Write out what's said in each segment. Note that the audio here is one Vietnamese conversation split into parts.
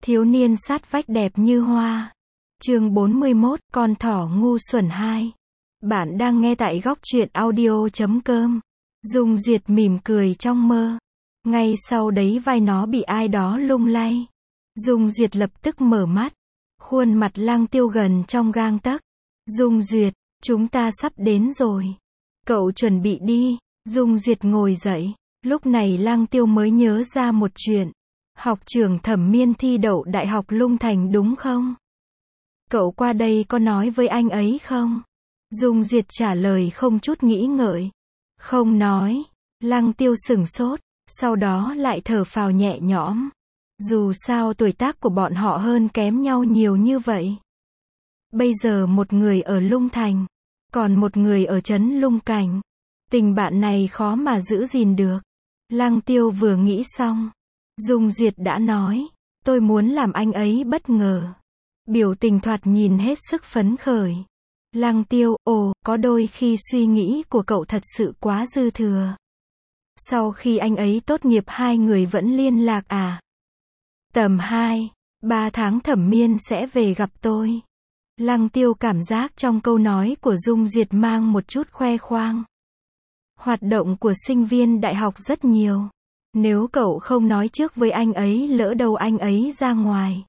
Thiếu niên sát vách đẹp như hoa. Chương 41, con thỏ ngu xuẩn 2. Bạn đang nghe tại góc truyện audio.com. Dung Duyệt mỉm cười trong mơ. Ngay sau đấy vai nó bị ai đó lung lay. Dung Duyệt lập tức mở mắt. Khuôn mặt Lăng Tiêu gần trong gang tấc. Dung Duyệt, chúng ta sắp đến rồi. Cậu chuẩn bị đi. Dung Duyệt ngồi dậy. Lúc này Lăng Tiêu mới nhớ ra một chuyện. Học trưởng Thẩm Miên thi đậu Đại học Lung Thành đúng không? Cậu qua đây có nói với anh ấy không? Dung Duyệt trả lời không chút nghĩ ngợi. Không nói. Lăng Tiêu sửng sốt, sau đó lại thở phào nhẹ nhõm. Dù sao tuổi tác của bọn họ hơn kém nhau nhiều như vậy. Bây giờ một người ở Lung Thành, còn một người ở trấn Lung Cảnh. Tình bạn này khó mà giữ gìn được. Lăng Tiêu vừa nghĩ xong, Dung Duyệt đã nói, tôi muốn làm anh ấy bất ngờ. Biểu tình thoạt nhìn hết sức phấn khởi. Lăng Tiêu, có đôi khi suy nghĩ của cậu thật sự quá dư thừa. Sau khi anh ấy tốt nghiệp hai người vẫn liên lạc à? Tầm 2-3 tháng Thẩm Miên sẽ về gặp tôi. Lăng Tiêu cảm giác trong câu nói của Dung Duyệt mang một chút khoe khoang. Hoạt động của sinh viên đại học rất nhiều. Nếu cậu không nói trước với anh ấy lỡ đâu anh ấy ra ngoài.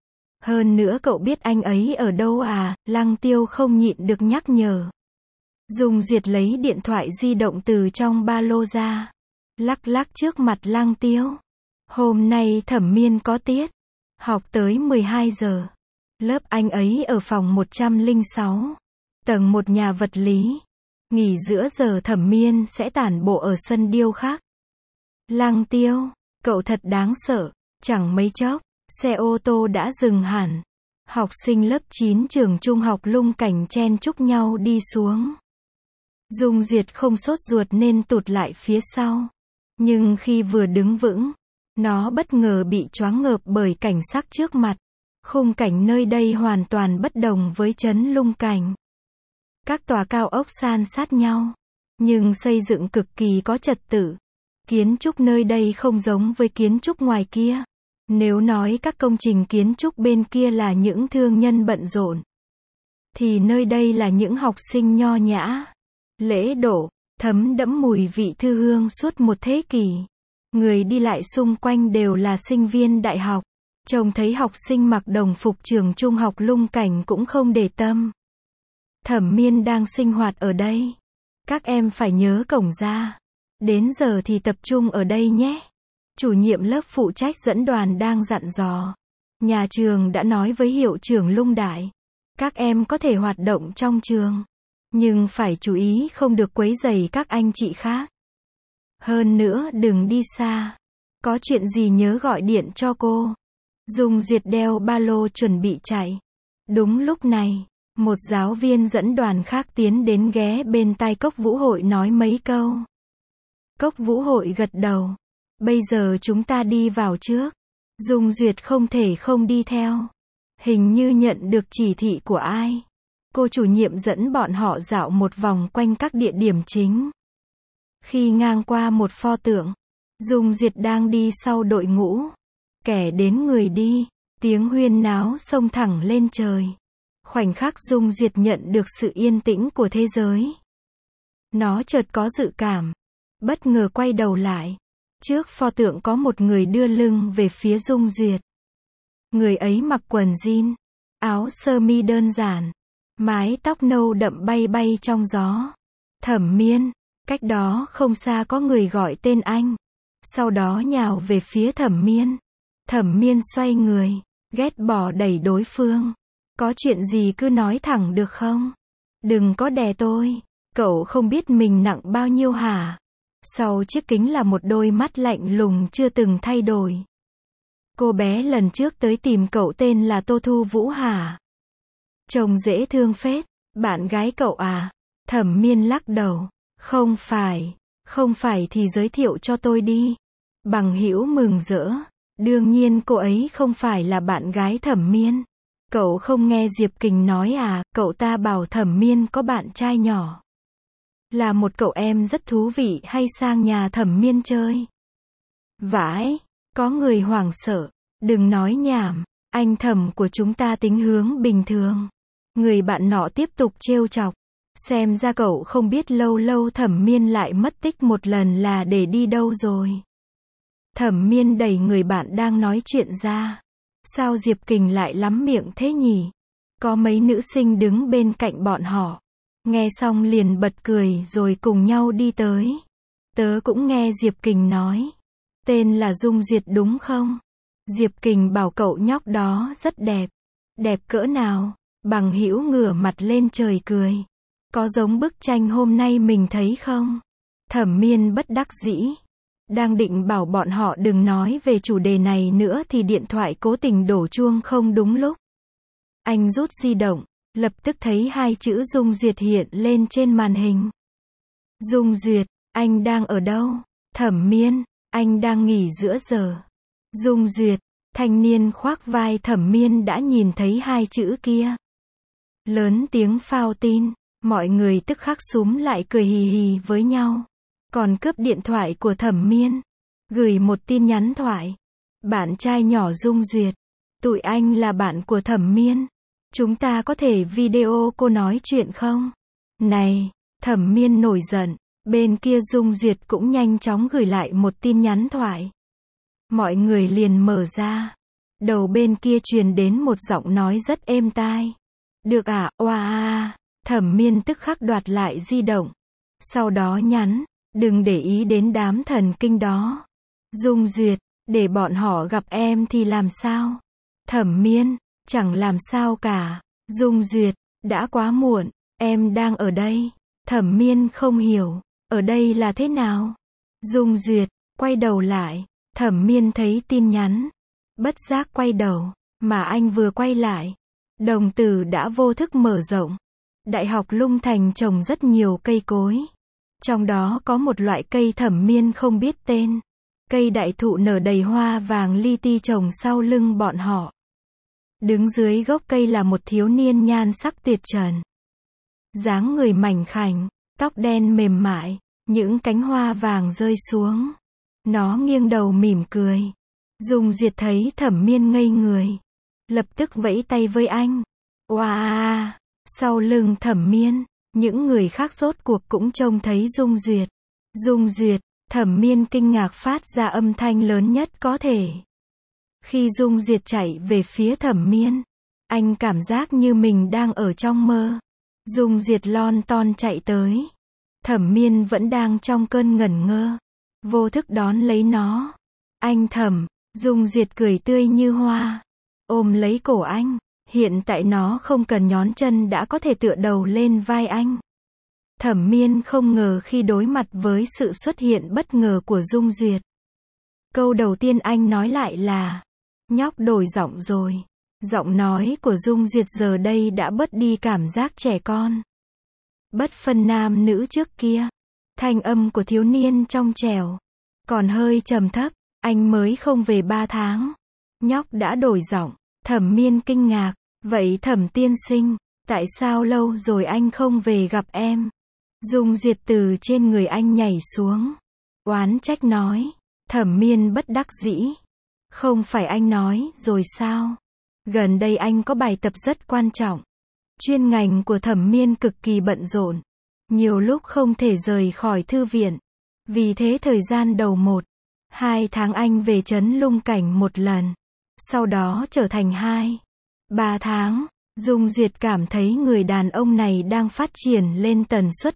Hơn nữa cậu biết anh ấy ở đâu à? Lăng Tiêu không nhịn được nhắc nhở. Dung Duyệt lấy điện thoại di động từ trong ba lô ra. Lắc lắc trước mặt Lăng Tiêu. Hôm nay Thẩm Miên có tiết. Học tới 12 giờ. Lớp anh ấy ở phòng 106. Tầng 1 nhà vật lý. Nghỉ giữa giờ Thẩm Miên sẽ tản bộ ở sân điêu khắc. Lăng Tiêu, cậu thật đáng sợ. Chẳng mấy chốc, xe ô tô đã dừng hẳn. Học sinh lớp 9 trường trung học Lung Cảnh chen chúc nhau đi xuống. Dung Duyệt không sốt ruột nên tụt lại phía sau. Nhưng khi vừa đứng vững, nó bất ngờ bị choáng ngợp bởi cảnh sắc trước mặt. Khung cảnh nơi đây hoàn toàn bất đồng với trấn Lung Cảnh. Các tòa cao ốc san sát nhau, nhưng xây dựng cực kỳ có trật tự. Kiến trúc nơi đây không giống với kiến trúc ngoài kia. Nếu nói các công trình kiến trúc bên kia là những thương nhân bận rộn, thì nơi đây là những học sinh nho nhã, lễ độ, thấm đẫm mùi vị thư hương suốt một thế kỷ. Người đi lại xung quanh đều là sinh viên đại học. Trông thấy học sinh mặc đồng phục trường trung học Lung Cảnh cũng không để tâm. Thẩm Miên đang sinh hoạt ở đây. Các em phải nhớ cổng ra. Đến giờ thì tập trung ở đây nhé. Chủ nhiệm lớp phụ trách dẫn đoàn đang dặn dò. Nhà trường đã nói với hiệu trưởng Lung Đại. Các em có thể hoạt động trong trường. Nhưng phải chú ý không được quấy rầy các anh chị khác. Hơn nữa đừng đi xa. Có chuyện gì nhớ gọi điện cho cô. Dung Duyệt đeo ba lô chuẩn bị chạy. Đúng lúc này, một giáo viên dẫn đoàn khác tiến đến ghé bên tai Cốc Vũ Hội nói mấy câu. Cốc Vũ Hội gật đầu. Bây giờ chúng ta đi vào trước. Dung Duyệt không thể không đi theo. Hình như nhận được chỉ thị của ai. Cô chủ nhiệm dẫn bọn họ dạo một vòng quanh các địa điểm chính. Khi ngang qua một pho tượng, Dung Duyệt đang đi sau đội ngũ. Kẻ đến người đi, tiếng huyên náo xông thẳng lên trời. Khoảnh khắc Dung Duyệt nhận được sự yên tĩnh của thế giới. Nó chợt có dự cảm. Bất ngờ quay đầu lại. Trước pho tượng có một người đưa lưng về phía Dung Duyệt. Người ấy mặc quần jean, áo sơ mi đơn giản. Mái tóc nâu đậm bay bay trong gió. Thẩm Miên, cách đó không xa có người gọi tên anh. Sau đó nhào về phía Thẩm Miên. Thẩm Miên xoay người, ghét bỏ đẩy đối phương. Có chuyện gì cứ nói thẳng được không? Đừng có đè tôi. Cậu không biết mình nặng bao nhiêu hả? Sau chiếc kính là một đôi mắt lạnh lùng chưa từng thay đổi. Cô bé lần trước tới tìm cậu tên là Tô Thu Vũ hả? Trông dễ thương phết. Bạn gái cậu à? Thẩm Miên lắc đầu. Không phải thì giới thiệu cho tôi đi. Bằng hữu mừng rỡ. Đương nhiên cô ấy không phải là bạn gái Thẩm Miên. Cậu không nghe Diệp Kình nói à? Cậu ta bảo Thẩm Miên có bạn trai nhỏ. Là một cậu em rất thú vị hay sang nhà Thẩm Miên chơi. Vãi, có người hoảng sợ. Đừng nói nhảm, anh Thẩm của chúng ta tính hướng bình thường. Người bạn nọ tiếp tục trêu chọc. Xem ra cậu không biết lâu lâu Thẩm Miên lại mất tích một lần là để đi đâu rồi. Thẩm Miên đẩy người bạn đang nói chuyện ra. Sao Diệp Kình lại lắm miệng thế nhỉ? Có mấy nữ sinh đứng bên cạnh bọn họ. Nghe xong liền bật cười rồi cùng nhau đi tới. Tớ cũng nghe Diệp Kình nói. Tên là Dung Duyệt đúng không? Diệp Kình bảo cậu nhóc đó rất đẹp. Đẹp cỡ nào? Bằng hữu ngửa mặt lên trời cười. Có giống bức tranh hôm nay mình thấy không? Thẩm Miên bất đắc dĩ. Đang định bảo bọn họ đừng nói về chủ đề này nữa thì điện thoại cố tình đổ chuông không đúng lúc. Anh rút di động, lập tức thấy hai chữ Dung Duyệt hiện lên trên màn hình. Dung Duyệt, anh đang ở đâu? Thẩm Miên, anh đang nghỉ giữa giờ. Dung Duyệt, thanh niên khoác vai Thẩm Miên đã nhìn thấy hai chữ kia. Lớn tiếng phao tin, mọi người tức khắc xúm lại cười hì hì với nhau. Còn cướp điện thoại của Thẩm Miên, gửi một tin nhắn thoại. Bạn trai nhỏ Dung Duyệt, tụi anh là bạn của Thẩm Miên. Chúng ta có thể video cô nói chuyện không? Này, Thẩm Miên nổi giận. Bên kia Dung Duyệt cũng nhanh chóng gửi lại một tin nhắn thoại. Mọi người liền mở ra. Đầu bên kia truyền đến một giọng nói rất êm tai. Được à, oa à. Thẩm Miên tức khắc đoạt lại di động. Sau đó nhắn, đừng để ý đến đám thần kinh đó. Dung Duyệt, để bọn họ gặp em thì làm sao? Thẩm Miên, chẳng làm sao cả. Dung Duyệt, đã quá muộn, em đang ở đây. Thẩm Miên không hiểu, ở đây là thế nào? Dung Duyệt, quay đầu lại. Thẩm Miên thấy tin nhắn. Bất giác quay đầu, mà anh vừa quay lại. Đồng tử đã vô thức mở rộng. Đại học Lung Thành trồng rất nhiều cây cối. Trong đó có một loại cây Thẩm Miên không biết tên. Cây đại thụ nở đầy hoa vàng li ti trồng sau lưng bọn họ. Đứng dưới gốc cây là một thiếu niên nhan sắc tuyệt trần. Dáng người mảnh khảnh, tóc đen mềm mại, những cánh hoa vàng rơi xuống. Nó nghiêng đầu mỉm cười. Dung Duyệt thấy Thẩm Miên ngây người. Lập tức vẫy tay với anh. Wow! Sau lưng Thẩm Miên, những người khác rốt cuộc cũng trông thấy Dung Duyệt. Dung Duyệt, Thẩm Miên kinh ngạc phát ra âm thanh lớn nhất có thể. Khi Dung Duyệt chạy về phía Thẩm Miên, anh cảm giác như mình đang ở trong mơ. Dung Duyệt lon ton chạy tới. Thẩm Miên vẫn đang trong cơn ngẩn ngơ. Vô thức đón lấy nó. Anh Thẩm, Dung Duyệt cười tươi như hoa. Ôm lấy cổ anh. Hiện tại nó không cần nhón chân đã có thể tựa đầu lên vai anh. Thẩm Miên không ngờ khi đối mặt với sự xuất hiện bất ngờ của Dung Duyệt. Câu đầu tiên anh nói lại là, nhóc đổi giọng rồi. Giọng nói của Dung Duyệt giờ đây đã bớt đi cảm giác trẻ con. Bất phân nam nữ trước kia. Thanh âm của thiếu niên trong trẻo. Còn hơi trầm thấp, anh mới không về 3 tháng. Nhóc đã đổi giọng. Thẩm Miên kinh ngạc. Vậy Thẩm tiên sinh, tại sao lâu rồi anh không về gặp em? Dung Duyệt từ trên người anh nhảy xuống. Oán trách nói. Thẩm Miên bất đắc dĩ. Không phải anh nói rồi sao? Gần đây anh có bài tập rất quan trọng. Chuyên ngành của Thẩm Miên cực kỳ bận rộn. Nhiều lúc không thể rời khỏi thư viện. Vì thế thời gian đầu 1-2 tháng anh về trấn Lung Cảnh một lần. Sau đó trở thành 2-3 tháng. Dung Duyệt cảm thấy người đàn ông này đang phát triển lên tần suất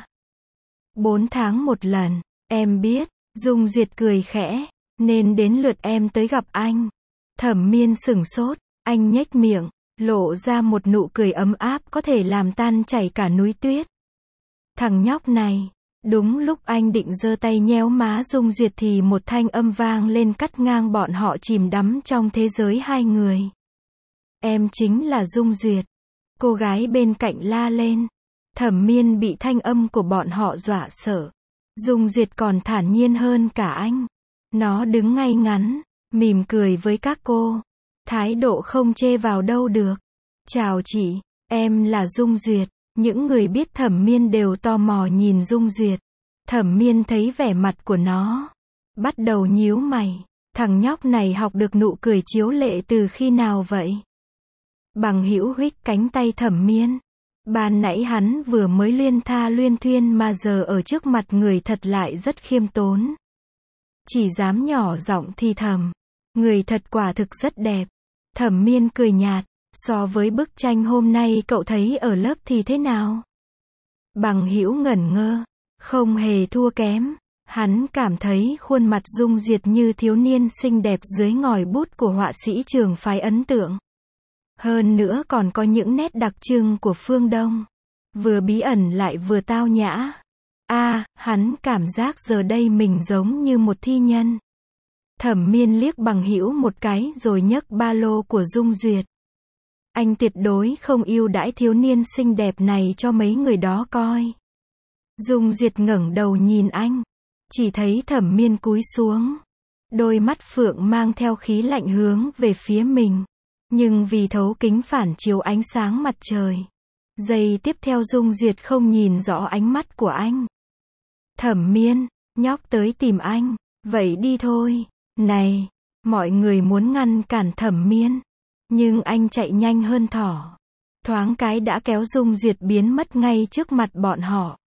3-4 tháng một lần. Em biết, Dung Duyệt cười khẽ, nên đến lượt em tới gặp anh. Thẩm Miên sửng sốt, anh nhếch miệng, lộ ra một nụ cười ấm áp có thể làm tan chảy cả núi tuyết. Thằng nhóc này, đúng lúc anh định giơ tay nhéo má Dung Duyệt thì một thanh âm vang lên cắt ngang bọn họ chìm đắm trong thế giới hai người. Em chính là Dung Duyệt. Cô gái bên cạnh la lên. Thẩm Miên bị thanh âm của bọn họ dọa sợ. Dung Duyệt còn thản nhiên hơn cả anh. Nó đứng ngay ngắn, mỉm cười với các cô. Thái độ không chê vào đâu được. Chào chị, em là Dung Duyệt. Những người biết Thẩm Miên đều tò mò nhìn Dung Duyệt. Thẩm Miên thấy vẻ mặt của nó. Bắt đầu nhíu mày. Thằng nhóc này học được nụ cười chiếu lệ từ khi nào vậy? Bằng hữu huých cánh tay Thẩm Miên. Ban nãy hắn vừa mới luyên tha luyên thuyên mà giờ ở trước mặt người thật lại rất khiêm tốn. Chỉ dám nhỏ giọng thì thầm. Người thật quả thực rất đẹp. Thẩm Miên cười nhạt. So với bức tranh hôm nay cậu thấy ở lớp thì thế nào? Bằng hữu ngẩn ngơ. Không hề thua kém. Hắn cảm thấy khuôn mặt Dung Duyệt như thiếu niên xinh đẹp dưới ngòi bút của họa sĩ trường phái ấn tượng. Hơn nữa còn có những nét đặc trưng của phương Đông. Vừa bí ẩn lại vừa tao nhã. Hắn cảm giác giờ đây mình giống như một thi nhân. Thẩm Miên liếc bằng hữu một cái rồi nhấc ba lô của Dung Duyệt. Anh tuyệt đối không ưu đãi thiếu niên xinh đẹp này cho mấy người đó coi. Dung Duyệt ngẩng đầu nhìn anh. Chỉ thấy Thẩm Miên cúi xuống. Đôi mắt phượng mang theo khí lạnh hướng về phía mình. Nhưng vì thấu kính phản chiếu ánh sáng mặt trời. Giây tiếp theo Dung Duyệt không nhìn rõ ánh mắt của anh. Thẩm Miên, nhóc tới tìm anh. Vậy đi thôi. Này, mọi người muốn ngăn cản Thẩm Miên. Nhưng anh chạy nhanh hơn thỏ. Thoáng cái đã kéo Dung Duyệt biến mất ngay trước mặt bọn họ.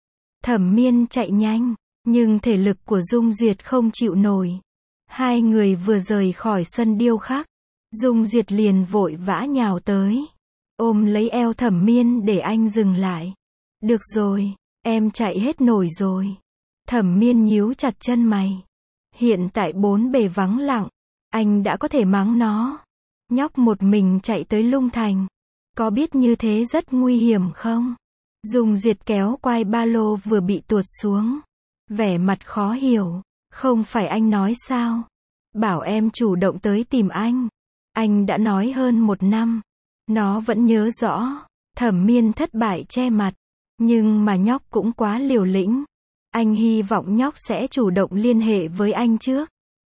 Thẩm Miên chạy nhanh. Nhưng thể lực của Dung Duyệt không chịu nổi. Hai người vừa rời khỏi sân điêu khắc. Dung Duyệt liền vội vã nhào tới. Ôm lấy eo Thẩm Miên để anh dừng lại. Được rồi, em chạy hết nổi rồi. Thẩm Miên nhíu chặt chân mày. Hiện tại bốn bề vắng lặng. Anh đã có thể mắng nó. Nhóc một mình chạy tới Lung Thành. Có biết như thế rất nguy hiểm không? Dung Duyệt kéo quai ba lô vừa bị tuột xuống. Vẻ mặt khó hiểu. Không phải anh nói sao? Bảo em chủ động tới tìm anh. Anh đã nói hơn 1 năm. Nó vẫn nhớ rõ. Thẩm Miên thất bại che mặt. Nhưng mà nhóc cũng quá liều lĩnh. Anh hy vọng nhóc sẽ chủ động liên hệ với anh trước.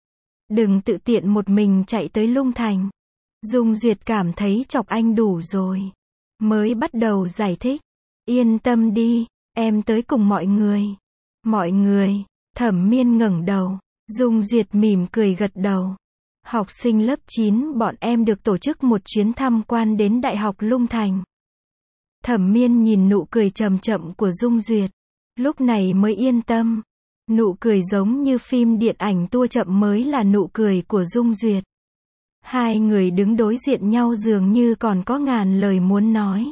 Đừng tự tiện một mình chạy tới Lung Thành. Dung Duyệt cảm thấy chọc anh đủ rồi. Mới bắt đầu giải thích. Yên tâm đi, em tới cùng mọi người. Mọi người. Thẩm Miên ngẩng đầu. Dung Duyệt mỉm cười gật đầu. Học sinh lớp 9 bọn em được tổ chức một chuyến tham quan đến Đại học Lung Thành. Thẩm Miên nhìn nụ cười chậm chậm của Dung Duyệt. Lúc này mới yên tâm. Nụ cười giống như phim điện ảnh tua chậm mới là nụ cười của Dung Duyệt. Hai người đứng đối diện nhau dường như còn có ngàn lời muốn nói.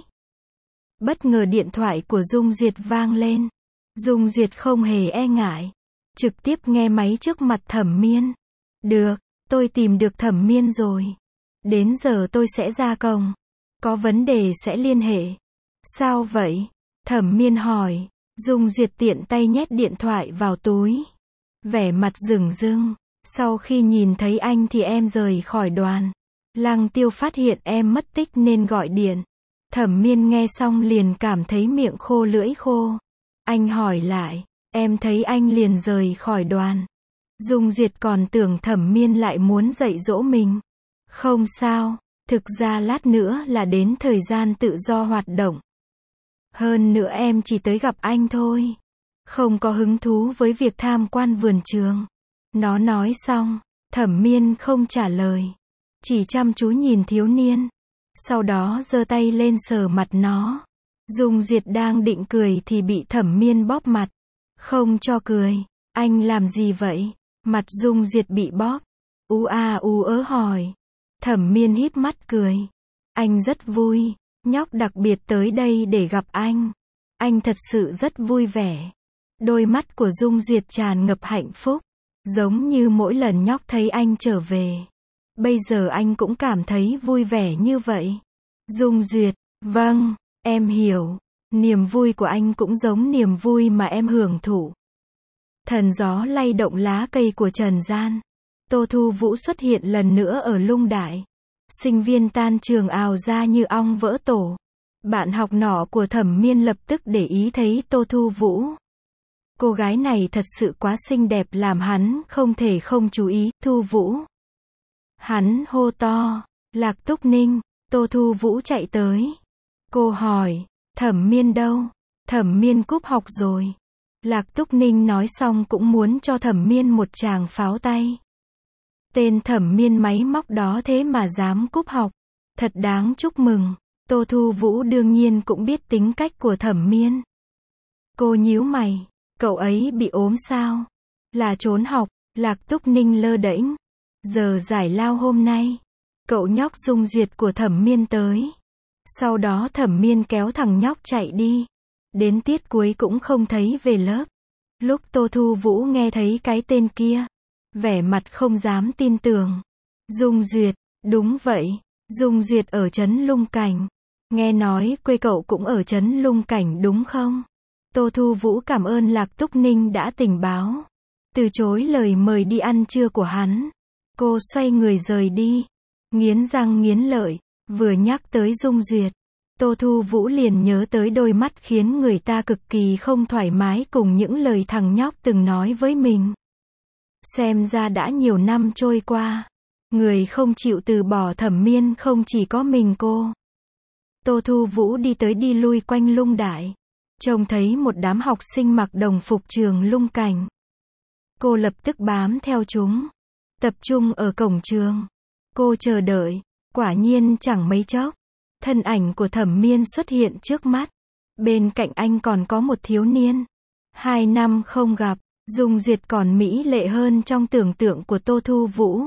Bất ngờ điện thoại của Dung Duyệt vang lên. Dung Duyệt không hề e ngại. Trực tiếp nghe máy trước mặt Thẩm Miên. Được, tôi tìm được Thẩm Miên rồi. Đến giờ tôi sẽ ra cổng. Có vấn đề sẽ liên hệ. Sao vậy? Thẩm Miên hỏi. Dung Duyệt tiện tay nhét điện thoại vào túi. Vẻ mặt rừng rưng. Sau khi nhìn thấy anh thì em rời khỏi đoàn. Lăng Tiêu phát hiện em mất tích nên gọi điện. Thẩm Miên nghe xong liền cảm thấy miệng khô lưỡi khô. Anh hỏi lại. Em thấy anh liền rời khỏi đoàn. Dung Duyệt còn tưởng Thẩm Miên lại muốn dạy dỗ mình. Không sao, thực ra lát nữa là đến thời gian tự do hoạt động. Hơn nữa em chỉ tới gặp anh thôi. Không có hứng thú với việc tham quan vườn trường. Nó nói xong, Thẩm Miên không trả lời. Chỉ chăm chú nhìn thiếu niên. Sau đó giơ tay lên sờ mặt nó. Dung Duyệt đang định cười thì bị Thẩm Miên bóp mặt. Không cho cười. Anh làm gì vậy? Mặt Dung Duyệt bị bóp. U ớ hỏi. Thẩm Miên híp mắt cười. Anh rất vui. Nhóc đặc biệt tới đây để gặp anh. Anh thật sự rất vui vẻ. Đôi mắt của Dung Duyệt tràn ngập hạnh phúc. Giống như mỗi lần nhóc thấy anh trở về. Bây giờ anh cũng cảm thấy vui vẻ như vậy. Dung Duyệt, vâng, em hiểu. Niềm vui của anh cũng giống niềm vui mà em hưởng thụ. Thần gió lay động lá cây của trần gian. Tô Thu Vũ xuất hiện lần nữa ở Lung Đại. Sinh viên tan trường ào ra như ong vỡ tổ. Bạn học nọ của Thẩm Miên lập tức để ý thấy Tô Thu Vũ. Cô gái này thật sự quá xinh đẹp làm hắn không thể không chú ý. Thu Vũ. Hắn hô to. Lạc Túc Ninh. Tô Thu Vũ chạy tới. Cô hỏi. Thẩm Miên đâu? Thẩm Miên cúp học rồi. Lạc Túc Ninh nói xong cũng muốn cho Thẩm Miên một tràng pháo tay. Tên Thẩm Miên máy móc đó thế mà dám cúp học. Thật đáng chúc mừng. Tô Thu Vũ đương nhiên cũng biết tính cách của Thẩm Miên. Cô nhíu mày. Cậu ấy bị ốm sao? Là trốn học. Lạc Túc Ninh lơ đễnh. Giờ giải lao hôm nay. Cậu nhóc Dung Duyệt của Thẩm Miên tới. Sau đó Thẩm Miên kéo thằng nhóc chạy đi. Đến tiết cuối cũng không thấy về lớp. Lúc Tô Thu Vũ nghe thấy cái tên kia, vẻ mặt không dám tin tưởng. Dung Duyệt, đúng vậy, Dung Duyệt ở trấn Lung Cảnh. Nghe nói quê cậu cũng ở trấn Lung Cảnh đúng không? Tô Thu Vũ cảm ơn Lạc Túc Ninh đã tình báo. Từ chối lời mời đi ăn trưa của hắn. Cô xoay người rời đi. Nghiến răng nghiến lợi, vừa nhắc tới Dung Duyệt. Tô Thu Vũ liền nhớ tới đôi mắt khiến người ta cực kỳ không thoải mái cùng những lời thằng nhóc từng nói với mình. Xem ra đã nhiều năm trôi qua. Người không chịu từ bỏ Thẩm Miên không chỉ có mình cô. Tô Thu Vũ đi tới đi lui quanh Lung Đại. Trông thấy một đám học sinh mặc đồng phục trường Lung Cảnh. Cô lập tức bám theo chúng. Tập trung ở cổng trường. Cô chờ đợi. Quả nhiên chẳng mấy chốc. Thân ảnh của Thẩm Miên xuất hiện trước mắt. Bên cạnh anh còn có một thiếu niên. 2 năm không gặp, Dung Duyệt còn mỹ lệ hơn trong tưởng tượng của Tô Thu Vũ.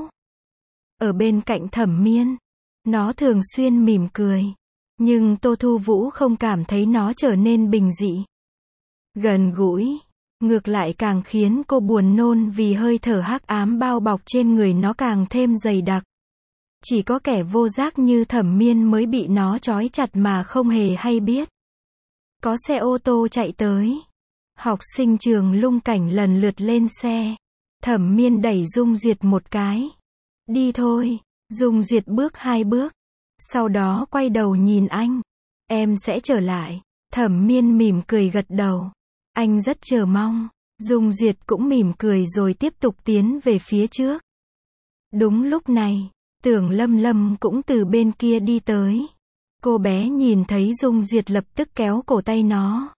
Ở bên cạnh Thẩm Miên, nó thường xuyên mỉm cười. Nhưng Tô Thu Vũ không cảm thấy nó trở nên bình dị. Gần gũi. Ngược lại càng khiến cô buồn nôn vì hơi thở hắc ám bao bọc trên người nó càng thêm dày đặc. Chỉ có kẻ vô giác như Thẩm Miên mới bị nó trói chặt mà không hề hay biết. Có xe ô tô chạy tới. Học sinh trường Lung Cảnh lần lượt lên xe. Thẩm Miên đẩy Dung Duyệt một cái. Đi thôi. Dung Duyệt bước 2 bước. Sau đó quay đầu nhìn anh. Em sẽ trở lại. Thẩm Miên mỉm cười gật đầu. Anh rất chờ mong. Dung Duyệt cũng mỉm cười rồi tiếp tục tiến về phía trước. Đúng lúc này, Tưởng Lâm Lâm cũng từ bên kia đi tới. Cô bé nhìn thấy Dung Duyệt lập tức kéo cổ tay nó.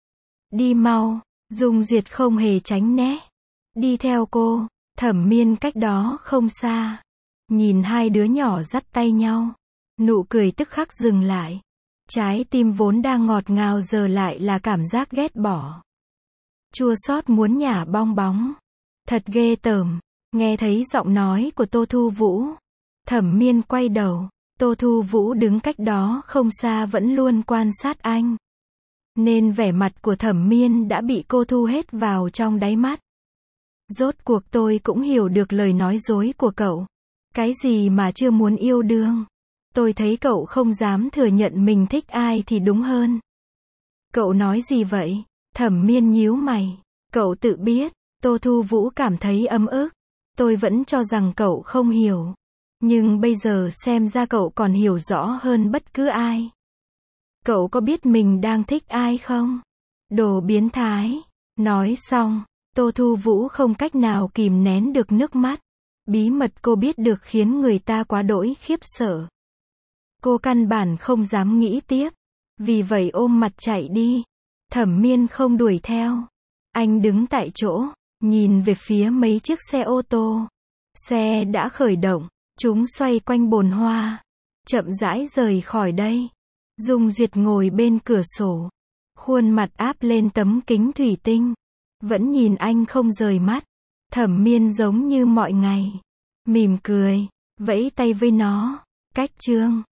Đi mau. Dung Duyệt không hề tránh né. Đi theo cô. Thẩm Miên cách đó không xa. Nhìn hai đứa nhỏ dắt tay nhau. Nụ cười tức khắc dừng lại. Trái tim vốn đang ngọt ngào giờ lại là cảm giác ghét bỏ. Chua xót muốn nhả bong bóng. Thật ghê tởm. Nghe thấy giọng nói của Tô Thu Vũ. Thẩm Miên quay đầu. Tô Thu Vũ đứng cách đó không xa vẫn luôn quan sát anh. Nên vẻ mặt của Thẩm Miên đã bị cô thu hết vào trong đáy mắt. Rốt cuộc tôi cũng hiểu được lời nói dối của cậu. Cái gì mà chưa muốn yêu đương. Tôi thấy cậu không dám thừa nhận mình thích ai thì đúng hơn. Cậu nói gì vậy? Thẩm Miên nhíu mày. Cậu tự biết. Tô Thu Vũ cảm thấy ấm ức. Tôi vẫn cho rằng cậu không hiểu. Nhưng bây giờ xem ra cậu còn hiểu rõ hơn bất cứ ai. Cậu có biết mình đang thích ai không? Đồ biến thái. Nói xong, Tô Thu Vũ không cách nào kìm nén được nước mắt. Bí mật cô biết được khiến người ta quá đỗi khiếp sợ. Cô căn bản không dám nghĩ tiếp. Vì vậy ôm mặt chạy đi. Thẩm Miên không đuổi theo. Anh đứng tại chỗ, nhìn về phía mấy chiếc xe ô tô. Xe đã khởi động. Chúng xoay quanh bồn hoa. Chậm rãi rời khỏi đây. Dung Duyệt ngồi bên cửa sổ. Khuôn mặt áp lên tấm kính thủy tinh. Vẫn nhìn anh không rời mắt. Thẩm Miên giống như mọi ngày. Mỉm cười. Vẫy tay với nó. Cách chương.